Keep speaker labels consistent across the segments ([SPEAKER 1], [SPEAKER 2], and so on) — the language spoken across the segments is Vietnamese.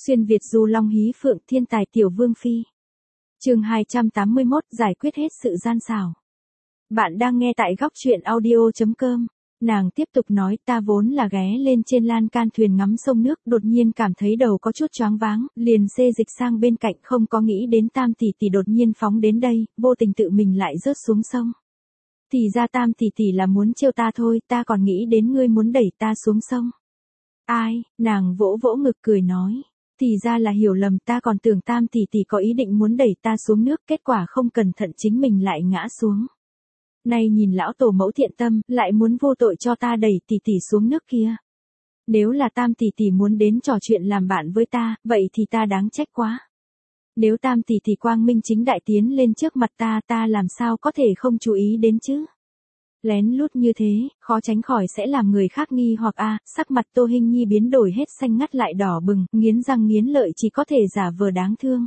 [SPEAKER 1] Xuyên Việt du long hí phượng thiên tài tiểu vương phi. Chương 281 giải quyết hết sự gian xảo. Bạn đang nghe tại góc truyện audio.com. Nàng tiếp tục nói ta vốn là ghé lên trên lan can thuyền ngắm sông nước, đột nhiên cảm thấy đầu có chút choáng váng, liền xê dịch sang bên cạnh, không có nghĩ đến Tam tỷ tỷ đột nhiên phóng đến đây, vô tình tự mình lại rớt xuống sông. Thì ra Tam tỷ tỷ là muốn trêu ta thôi, ta còn nghĩ đến ngươi muốn đẩy ta xuống sông. Ai, nàng vỗ vỗ ngực cười nói. Thì ra là hiểu lầm, ta còn tưởng Tam tỷ tỷ có ý định muốn đẩy ta xuống nước, kết quả không cẩn thận chính mình lại ngã xuống. Nay nhìn lão tổ mẫu thiện tâm, lại muốn vô tội cho ta đẩy tỷ tỷ xuống nước kia. Nếu là Tam tỷ tỷ muốn đến trò chuyện làm bạn với ta, vậy thì ta đáng trách quá. Nếu Tam tỷ tỷ quang minh chính đại tiến lên trước mặt ta làm sao có thể không chú ý đến chứ? Lén lút như thế, khó tránh khỏi sẽ làm người khác nghi hoặc sắc mặt Tô Hinh Nhi biến đổi hết xanh ngắt lại đỏ bừng, nghiến răng nghiến lợi chỉ có thể giả vờ đáng thương.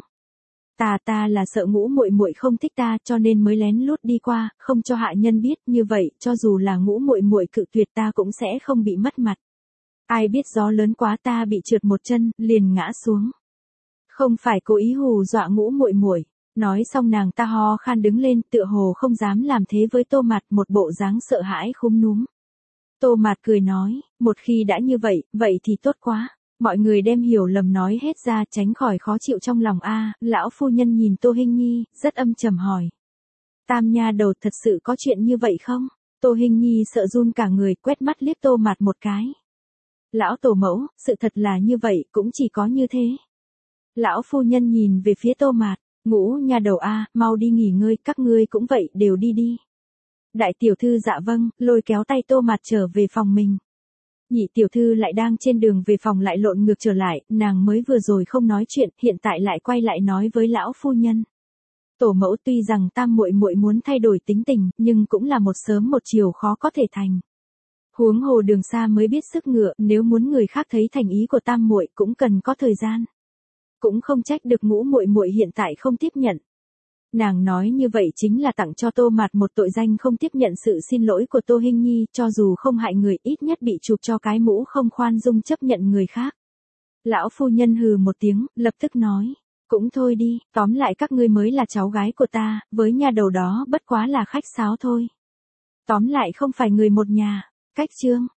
[SPEAKER 1] Ta là sợ Ngũ muội muội không thích ta, cho nên mới lén lút đi qua, không cho hạ nhân biết, như vậy, cho dù là Ngũ muội muội cự tuyệt ta cũng sẽ không bị mất mặt. Ai biết gió lớn quá ta bị trượt một chân, liền ngã xuống. Không phải cố ý hù dọa Ngũ muội muội. Nói xong nàng ta ho khan đứng lên, tựa hồ không dám làm thế với Tô Mạt, một bộ dáng sợ hãi khúm núm. Tô Mạt cười nói, một khi đã như vậy, vậy thì tốt quá. Mọi người đem hiểu lầm nói hết ra, tránh khỏi khó chịu trong lòng lão phu nhân nhìn Tô Hinh Nhi, rất âm trầm hỏi. Tam nha đầu thật sự có chuyện như vậy không? Tô Hinh Nhi sợ run cả người, quét mắt liếc Tô Mạt một cái. Lão tổ mẫu, sự thật là như vậy, cũng chỉ có như thế. Lão phu nhân nhìn về phía Tô Mạt. Ngũ nha đầu mau đi nghỉ ngơi, các ngươi cũng vậy, đều đi đi. Đại tiểu thư dạ vâng, lôi kéo tay Tô Mạt trở về phòng mình. Nhị tiểu thư lại đang trên đường về phòng lại lộn ngược trở lại, nàng mới vừa rồi không nói chuyện, hiện tại lại quay lại nói với lão phu nhân. Tổ mẫu tuy rằng Tam muội muội muốn thay đổi tính tình, nhưng cũng là một sớm một chiều khó có thể thành. Huống hồ đường xa mới biết sức ngựa, nếu muốn người khác thấy thành ý của Tam muội cũng cần có thời gian. Cũng không trách được Ngũ muội muội hiện tại không tiếp nhận. Nàng nói như vậy chính là tặng cho Tô Mạt một tội danh không tiếp nhận sự xin lỗi của Tô Hinh Nhi, cho dù không hại người ít nhất bị chụp cho cái mũ không khoan dung chấp nhận người khác. Lão phu nhân hừ một tiếng, lập tức nói, cũng thôi đi, tóm lại các ngươi mới là cháu gái của ta, với nhà đầu đó bất quá là khách sáo thôi. Tóm lại không phải người một nhà. Cách chương